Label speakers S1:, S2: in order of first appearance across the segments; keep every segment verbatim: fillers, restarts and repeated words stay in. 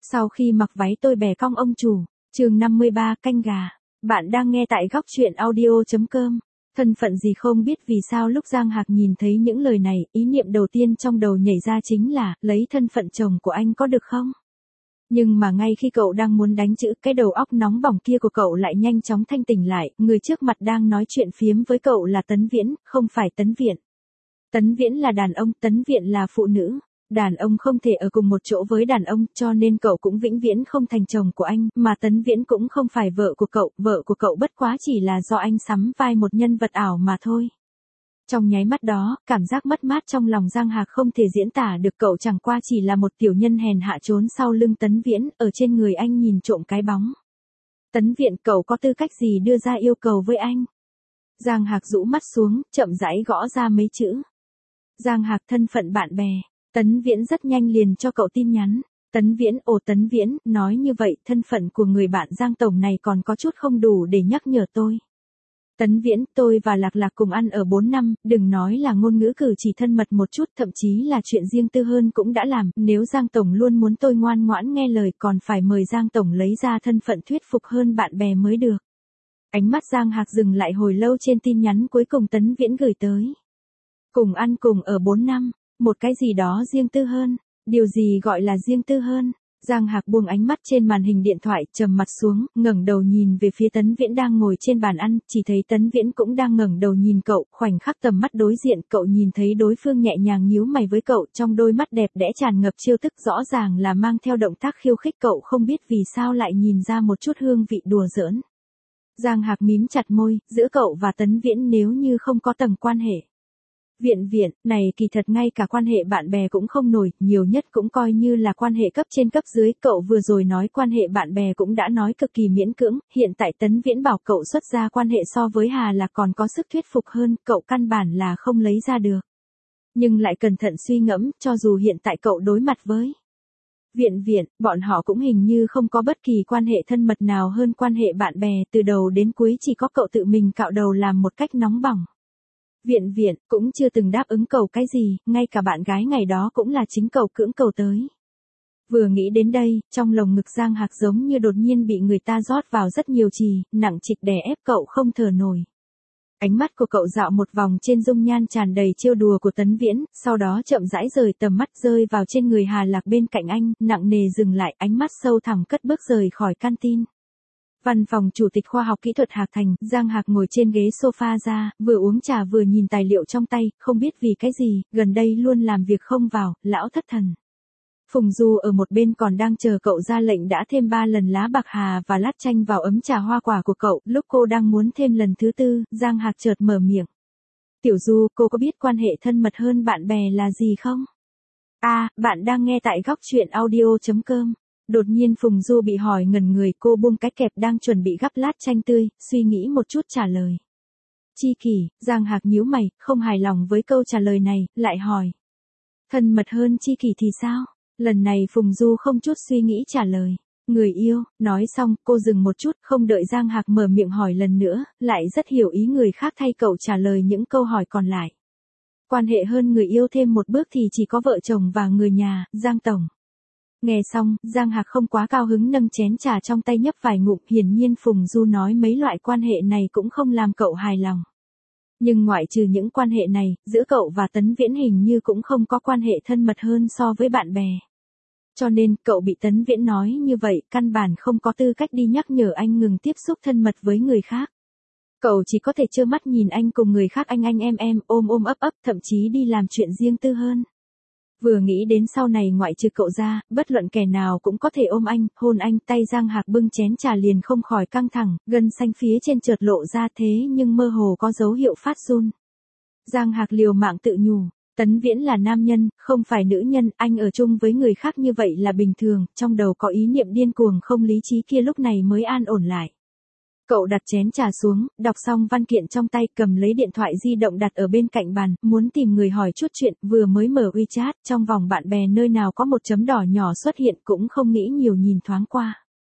S1: Sau khi mặc váy tôi bẻ cong ông chủ, chương năm mươi ba canh gà. Bạn đang nghe tại góc truyện audio chấm com. Thân phận gì không biết vì sao lúc Giang Hạc nhìn thấy những lời này, ý niệm đầu tiên trong đầu nhảy ra chính là, lấy thân phận chồng của anh có được không? Nhưng mà ngay khi cậu đang muốn đánh chữ, cái đầu óc nóng bỏng kia của cậu lại nhanh chóng thanh tỉnh lại, người trước mặt đang nói chuyện phiếm với cậu là Tấn Viễn, không phải Tấn Viện. Tấn Viễn là đàn ông, Tấn Viện là phụ nữ. Đàn ông không thể ở cùng một chỗ với đàn ông, cho nên cậu cũng vĩnh viễn không thành chồng của anh, mà Tấn Viễn cũng không phải vợ của cậu, vợ của cậu bất quá chỉ là do anh sắm vai một nhân vật ảo mà thôi. Trong nháy mắt đó, cảm giác mất mát trong lòng Giang Hạc không thể diễn tả được, cậu chẳng qua chỉ là một tiểu nhân hèn hạ trốn sau lưng Tấn Viễn, ở trên người anh nhìn trộm cái bóng. Tấn Viện, cậu có tư cách gì đưa ra yêu cầu với anh? Giang Hạc rũ mắt xuống, chậm rãi gõ ra mấy chữ. Giang Hạc, thân phận bạn bè. Tấn Viễn rất nhanh liền cho cậu tin nhắn. Tấn Viễn, ồ Tấn Viễn, nói như vậy, thân phận của người bạn Giang Tổng này còn có chút không đủ để nhắc nhở tôi. Tấn Viễn, tôi và Lạc Lạc cùng ăn ở bốn năm, đừng nói là ngôn ngữ cử chỉ thân mật một chút, thậm chí là chuyện riêng tư hơn cũng đã làm, nếu Giang Tổng luôn muốn tôi ngoan ngoãn nghe lời còn phải mời Giang Tổng lấy ra thân phận thuyết phục hơn bạn bè mới được. Ánh mắt Giang Hạc dừng lại hồi lâu trên tin nhắn cuối cùng Tấn Viễn gửi tới. Cùng ăn cùng ở bốn năm. Một cái gì đó riêng tư hơn, điều gì gọi là riêng tư hơn? Giang Hạc buông ánh mắt trên màn hình điện thoại, trầm mặt xuống, ngẩng đầu nhìn về phía Tấn Viễn đang ngồi trên bàn ăn, chỉ thấy Tấn Viễn cũng đang ngẩng đầu nhìn cậu, khoảnh khắc tầm mắt đối diện, cậu nhìn thấy đối phương nhẹ nhàng nhíu mày với cậu, trong đôi mắt đẹp đẽ tràn ngập trêu tức, rõ ràng là mang theo động tác khiêu khích, cậu không biết vì sao lại nhìn ra một chút hương vị đùa giỡn. Giang Hạc mím chặt môi, giữa cậu và Tấn Viễn nếu như không có tầng quan hệ. Viện viện, này kỳ thật ngay cả quan hệ bạn bè cũng không nổi, nhiều nhất cũng coi như là quan hệ cấp trên cấp dưới, cậu vừa rồi nói quan hệ bạn bè cũng đã nói cực kỳ miễn cưỡng, hiện tại Tấn Viễn bảo cậu xuất ra quan hệ so với Hà Lạc còn có sức thuyết phục hơn, cậu căn bản là không lấy ra được. Nhưng lại cẩn thận suy ngẫm, cho dù hiện tại cậu đối mặt với Viện viện, bọn họ cũng hình như không có bất kỳ quan hệ thân mật nào hơn quan hệ bạn bè, từ đầu đến cuối chỉ có cậu tự mình cạo đầu làm một cách nóng bỏng. Viện viện, cũng chưa từng đáp ứng cầu cái gì, ngay cả bạn gái ngày đó cũng là chính cậu cưỡng cầu tới. Vừa nghĩ đến đây, trong lồng ngực Giang Hạc giống như đột nhiên bị người ta rót vào rất nhiều chì, nặng trịch đè ép cậu không thở nổi. Ánh mắt của cậu dạo một vòng trên dung nhan tràn đầy trêu đùa của Tấn Viễn, sau đó chậm rãi rời tầm mắt rơi vào trên người Hà Lạc bên cạnh anh, nặng nề dừng lại, ánh mắt sâu thẳm cất bước rời khỏi canteen. Văn phòng Chủ tịch Khoa học Kỹ thuật Hạc Thành, Giang Hạc ngồi trên ghế sofa ra, vừa uống trà vừa nhìn tài liệu trong tay, không biết vì cái gì, gần đây luôn làm việc không vào, lão thất thần. Phùng Du ở một bên còn đang chờ cậu ra lệnh đã thêm ba lần lá bạc hà và lát chanh vào ấm trà hoa quả của cậu, lúc cô đang muốn thêm lần thứ tư, Giang Hạc chợt mở miệng. Tiểu Du, cô có biết quan hệ thân mật hơn bạn bè là gì không? À, bạn đang nghe tại góc truyện audio chấm com. Đột nhiên Phùng Du bị hỏi ngẩn người, cô buông cái kẹp đang chuẩn bị gắp lát chanh tươi, suy nghĩ một chút trả lời. Chi kỷ, Giang Hạc nhíu mày, không hài lòng với câu trả lời này, lại hỏi. Thân mật hơn chi kỷ thì sao? Lần này Phùng Du không chút suy nghĩ trả lời. Người yêu, nói xong, cô dừng một chút, không đợi Giang Hạc mở miệng hỏi lần nữa, lại rất hiểu ý người khác thay cậu trả lời những câu hỏi còn lại. Quan hệ hơn người yêu thêm một bước thì chỉ có vợ chồng và người nhà, Giang Tổng. Nghe xong, Giang Hạc không quá cao hứng nâng chén trà trong tay nhấp vài ngụm, hiển nhiên Phùng Du nói mấy loại quan hệ này cũng không làm cậu hài lòng. Nhưng ngoại trừ những quan hệ này, giữa cậu và Tấn Viễn hình như cũng không có quan hệ thân mật hơn so với bạn bè. Cho nên, cậu bị Tấn Viễn nói như vậy, căn bản không có tư cách đi nhắc nhở anh ngừng tiếp xúc thân mật với người khác. Cậu chỉ có thể trơ mắt nhìn anh cùng người khác anh anh em em, ôm ôm ấp ấp, thậm chí đi làm chuyện riêng tư hơn. Vừa nghĩ đến sau này ngoại trừ cậu ra, bất luận kẻ nào cũng có thể ôm anh, hôn anh, tay Giang Hạc bưng chén trà liền không khỏi căng thẳng, gân xanh phía trên chợt lộ ra thế nhưng mơ hồ có dấu hiệu phát run. Giang Hạc liều mạng tự nhủ, Tấn Viễn là nam nhân, không phải nữ nhân, anh ở chung với người khác như vậy là bình thường, trong đầu có ý niệm điên cuồng không lý trí kia lúc này mới an ổn lại. Cậu đặt chén trà xuống, đọc xong văn kiện trong tay, cầm lấy điện thoại di động đặt ở bên cạnh bàn, muốn tìm người hỏi chút chuyện, vừa mới mở WeChat, trong vòng bạn bè nơi nào có một chấm đỏ nhỏ xuất hiện cũng không nghĩ nhiều nhìn thoáng qua.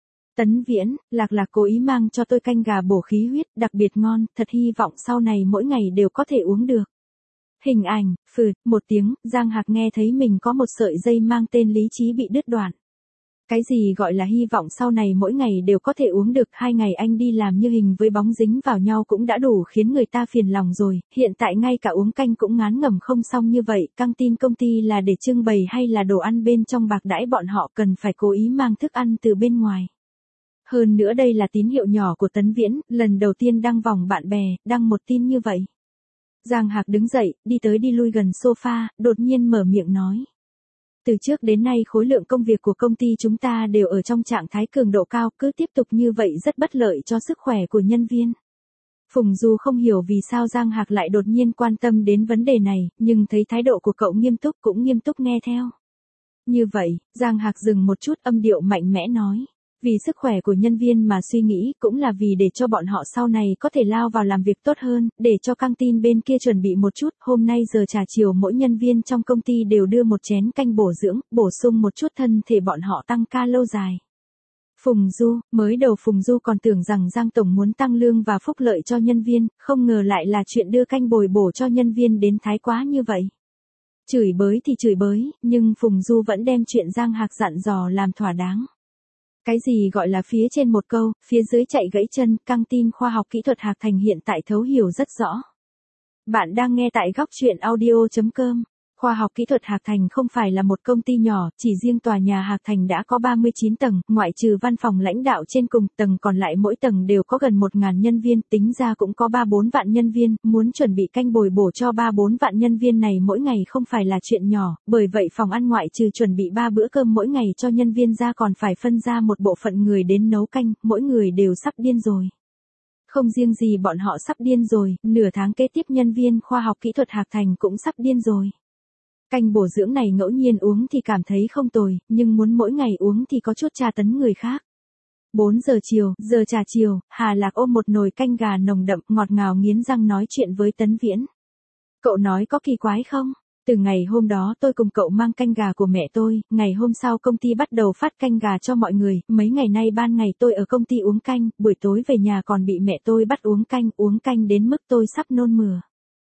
S1: Tấn Viễn, Lạc Lạc cố ý mang cho tôi canh gà bổ khí huyết, đặc biệt ngon, thật hy vọng sau này mỗi ngày đều có thể uống được. Hình ảnh, phừ, một tiếng, Giang Hạc nghe thấy mình có một sợi dây mang tên lý trí bị đứt đoạn. Cái gì gọi là hy vọng sau này mỗi ngày đều có thể uống được, hai ngày anh đi làm như hình với bóng dính vào nhau cũng đã đủ khiến người ta phiền lòng rồi, hiện tại ngay cả uống canh cũng ngán ngẩm không xong như vậy, căng tin công ty là để trưng bày hay là đồ ăn bên trong bạc đãi bọn họ cần phải cố ý mang thức ăn từ bên ngoài. Hơn nữa đây là tín hiệu nhỏ của Tấn Viễn, lần đầu tiên đăng vòng bạn bè, đăng một tin như vậy. Giang Hạc đứng dậy, đi tới đi lui gần sofa, đột nhiên mở miệng nói. Từ trước đến nay khối lượng công việc của công ty chúng ta đều ở trong trạng thái cường độ cao, cứ tiếp tục như vậy rất bất lợi cho sức khỏe của nhân viên. Phùng Du không hiểu vì sao Giang Hạc lại đột nhiên quan tâm đến vấn đề này, nhưng thấy thái độ của cậu nghiêm túc cũng nghiêm túc nghe theo. Như vậy, Giang Hạc dừng một chút, âm điệu mạnh mẽ nói. Vì sức khỏe của nhân viên mà suy nghĩ, cũng là vì để cho bọn họ sau này có thể lao vào làm việc tốt hơn, để cho căng tin bên kia chuẩn bị một chút, hôm nay giờ trà chiều mỗi nhân viên trong công ty đều đưa một chén canh bổ dưỡng, bổ sung một chút thân thể bọn họ tăng ca lâu dài. Phùng Du, mới đầu Phùng Du còn tưởng rằng Giang Tổng muốn tăng lương và phúc lợi cho nhân viên, không ngờ lại là chuyện đưa canh bồi bổ cho nhân viên đến thái quá như vậy. Chửi bới thì chửi bới, nhưng Phùng Du vẫn đem chuyện Giang Hạc dặn dò làm thỏa đáng. Cái gì gọi là phía trên một câu, phía dưới chạy gãy chân, căng tin khoa học kỹ thuật Hạc Thành hiện tại thấu hiểu rất rõ. Bạn đang nghe tại góc truyện audio chấm com. Khoa học kỹ thuật Hạc Thành không phải là một công ty nhỏ, chỉ riêng tòa nhà Hạc Thành đã có ba mươi chín tầng, ngoại trừ văn phòng lãnh đạo trên cùng, tầng còn lại mỗi tầng đều có gần một nghìn nhân viên, tính ra cũng có ba bốn vạn nhân viên, muốn chuẩn bị canh bồi bổ cho ba bốn vạn nhân viên này mỗi ngày không phải là chuyện nhỏ, bởi vậy phòng ăn ngoại trừ chuẩn bị ba bữa cơm mỗi ngày cho nhân viên ra còn phải phân ra một bộ phận người đến nấu canh, mỗi người đều sắp điên rồi. Không riêng gì bọn họ sắp điên rồi, nửa tháng kế tiếp nhân viên khoa học kỹ thuật Hạc Thành cũng sắp điên rồi. Canh bổ dưỡng này ngẫu nhiên uống thì cảm thấy không tồi, nhưng muốn mỗi ngày uống thì có chút tra tấn người khác. bốn giờ chiều, giờ trà chiều, Hà Lạc ôm một nồi canh gà nồng đậm, ngọt ngào nghiến răng nói chuyện với Tấn Viễn. Cậu nói có kỳ quái không? Từ ngày hôm đó tôi cùng cậu mang canh gà của mẹ tôi, ngày hôm sau công ty bắt đầu phát canh gà cho mọi người, mấy ngày nay ban ngày tôi ở công ty uống canh, buổi tối về nhà còn bị mẹ tôi bắt uống canh, uống canh đến mức tôi sắp nôn mửa.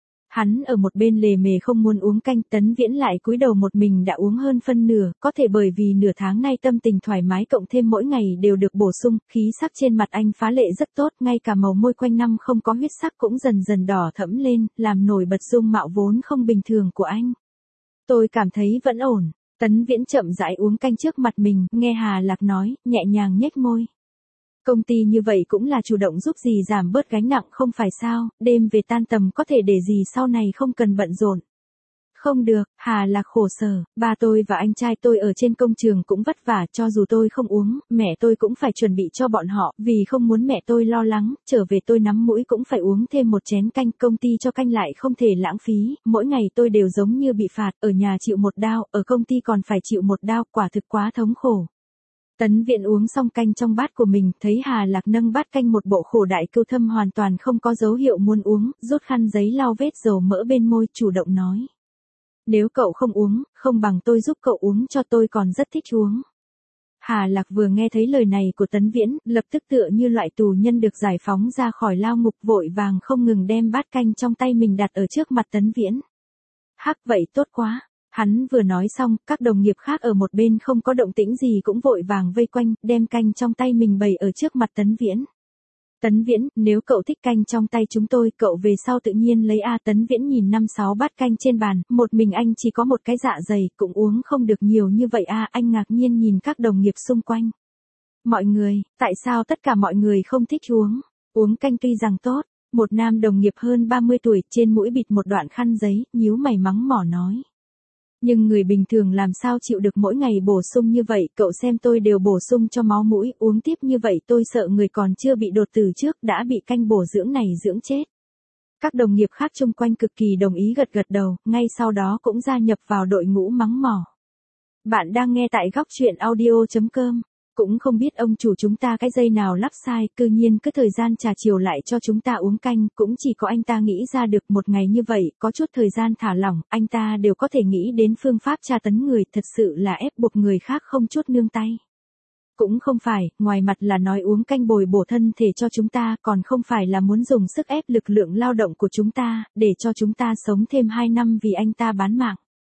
S1: Hắn ở một bên lề mề không muốn uống canh, Tấn Viễn lại cúi đầu một mình đã uống hơn phân nửa, có thể bởi vì nửa tháng nay tâm tình thoải mái cộng thêm mỗi ngày đều được bổ sung, khí sắc trên mặt anh phá lệ rất tốt, ngay cả màu môi quanh năm không có huyết sắc cũng dần dần đỏ thẫm lên, làm nổi bật dung mạo vốn không bình thường của anh. Tôi cảm thấy vẫn ổn. Tấn Viễn chậm rãi uống canh trước mặt mình, nghe Hà Lạc nói, nhẹ nhàng nhếch môi. Công ty như vậy cũng là chủ động giúp dì giảm bớt gánh nặng không phải sao, đêm về tan tầm có thể để dì sau này không cần bận rộn. Không được, Hà Lạc khổ sở, ba tôi và anh trai tôi ở trên công trường cũng vất vả, cho dù tôi không uống, mẹ tôi cũng phải chuẩn bị cho bọn họ, vì không muốn mẹ tôi lo lắng, trở về tôi nắm mũi cũng phải uống thêm một chén canh, công ty cho canh lại không thể lãng phí, mỗi ngày tôi đều giống như bị phạt, ở nhà chịu một đao, ở công ty còn phải chịu một đao, quả thực quá thống khổ. Tấn Viễn uống xong canh trong bát của mình, thấy Hà Lạc nâng bát canh một bộ khổ đại cưu thâm hoàn toàn không có dấu hiệu muốn uống, rút khăn giấy lau vết dầu mỡ bên môi, chủ động nói. Nếu cậu không uống, không bằng tôi giúp cậu uống cho, tôi còn rất thích uống. Hà Lạc vừa nghe thấy lời này của Tấn Viễn, lập tức tựa như loại tù nhân được giải phóng ra khỏi lao ngục, vội vàng không ngừng đem bát canh trong tay mình đặt ở trước mặt Tấn Viễn. Hắc, vậy tốt quá. Hắn vừa nói xong, các đồng nghiệp khác ở một bên không có động tĩnh gì cũng vội vàng vây quanh, đem canh trong tay mình bày ở trước mặt Tấn Viễn. Tấn Viễn, nếu cậu thích canh trong tay chúng tôi, cậu về sau tự nhiên lấy a. Tấn Viễn nhìn năm sáu bát canh trên bàn, một mình anh chỉ có một cái dạ dày, cũng uống không được nhiều như vậy a. Anh ngạc nhiên nhìn các đồng nghiệp xung quanh. Mọi người, tại sao tất cả mọi người không thích uống? Uống canh tuy rằng tốt. Một nam đồng nghiệp hơn ba mươi tuổi, trên mũi bịt một đoạn khăn giấy, nhíu mày mắng mỏ nói. Nhưng người bình thường làm sao chịu được mỗi ngày bổ sung như vậy, cậu xem tôi đều bổ sung cho máu mũi, uống tiếp như vậy tôi sợ người còn chưa bị đột tử trước đã bị canh bổ dưỡng này dưỡng chết. Các đồng nghiệp khác chung quanh cực kỳ đồng ý gật gật đầu, ngay sau đó cũng gia nhập vào đội ngũ mắng mỏ. Bạn đang nghe tại góc truyện audio chấm com. Cũng không biết ông chủ chúng ta cái dây nào lắp sai, cư nhiên cứ thời gian trà chiều lại cho chúng ta uống canh, cũng chỉ có anh ta nghĩ ra được. Một ngày như vậy, có chút thời gian thả lỏng, anh ta đều có thể nghĩ đến phương pháp tra tấn người, thật sự là ép buộc người khác không chút nương tay. Cũng không phải, ngoài mặt là nói uống canh bồi bổ thân thể cho chúng ta, còn không phải là muốn dùng sức ép lực lượng lao động của chúng ta, để cho chúng ta sống thêm hai năm vì anh ta bán mạng.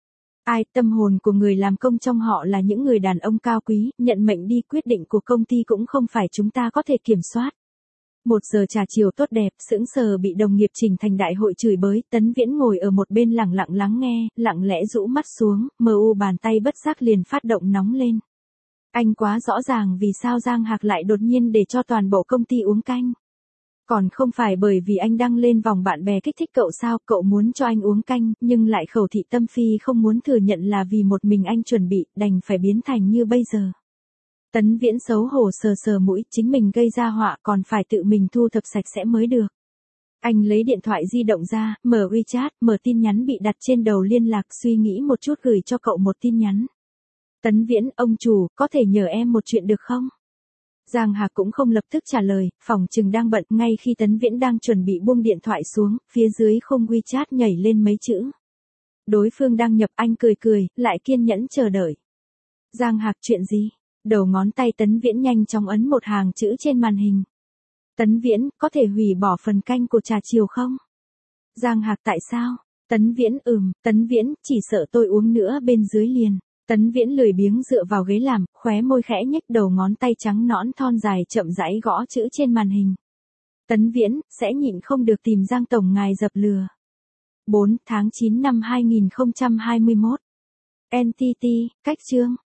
S1: Ai, tâm hồn của người làm công trong họ là những người đàn ông cao quý, nhận mệnh đi, quyết định của công ty cũng không phải chúng ta có thể kiểm soát. Một giờ trà chiều tốt đẹp, sững sờ bị đồng nghiệp Trình Thành đại hội chửi bới, Tấn Viễn ngồi ở một bên lặng lặng lắng nghe, lặng lẽ rũ mắt xuống, mờ u bàn tay bất giác liền phát động nóng lên. Anh quá rõ ràng vì sao Giang Hạc lại đột nhiên để cho toàn bộ công ty uống canh. Còn không phải bởi vì anh đăng lên vòng bạn bè kích thích cậu sao, cậu muốn cho anh uống canh, nhưng lại khẩu thị tâm phi không muốn thừa nhận là vì một mình anh chuẩn bị, đành phải biến thành như bây giờ. Tấn Viễn xấu hổ sờ sờ mũi, chính mình gây ra họa còn phải tự mình thu thập sạch sẽ mới được. Anh lấy điện thoại di động ra, mở WeChat, mở tin nhắn bị đặt trên đầu liên lạc, suy nghĩ một chút gửi cho cậu một tin nhắn. Tấn Viễn, ông chủ, có thể nhờ em một chuyện được không? Giang Hạc cũng không lập tức trả lời, phòng chừng đang bận, ngay khi Tấn Viễn đang chuẩn bị buông điện thoại xuống, phía dưới khung WeChat nhảy lên mấy chữ. Đối phương đăng nhập, anh cười cười, lại kiên nhẫn chờ đợi. Giang Hạc, chuyện gì? Đầu ngón tay Tấn Viễn nhanh chóng ấn một hàng chữ trên màn hình. Tấn Viễn, có thể hủy bỏ phần canh của trà chiều không? Giang Hạc, tại sao? Tấn Viễn, ừm, Tấn Viễn, chỉ sợ tôi uống nữa bên dưới liền. Tấn Viễn lười biếng dựa vào ghế làm, khóe môi khẽ nhếch, đầu ngón tay trắng nõn thon dài chậm rãi gõ chữ trên màn hình. Tấn Viễn, sẽ nhịn không được tìm Giang tổng ngài dập lừa. bốn tháng chín năm hai nghìn không trăm hai mươi mốt. en tê tê, cách chương.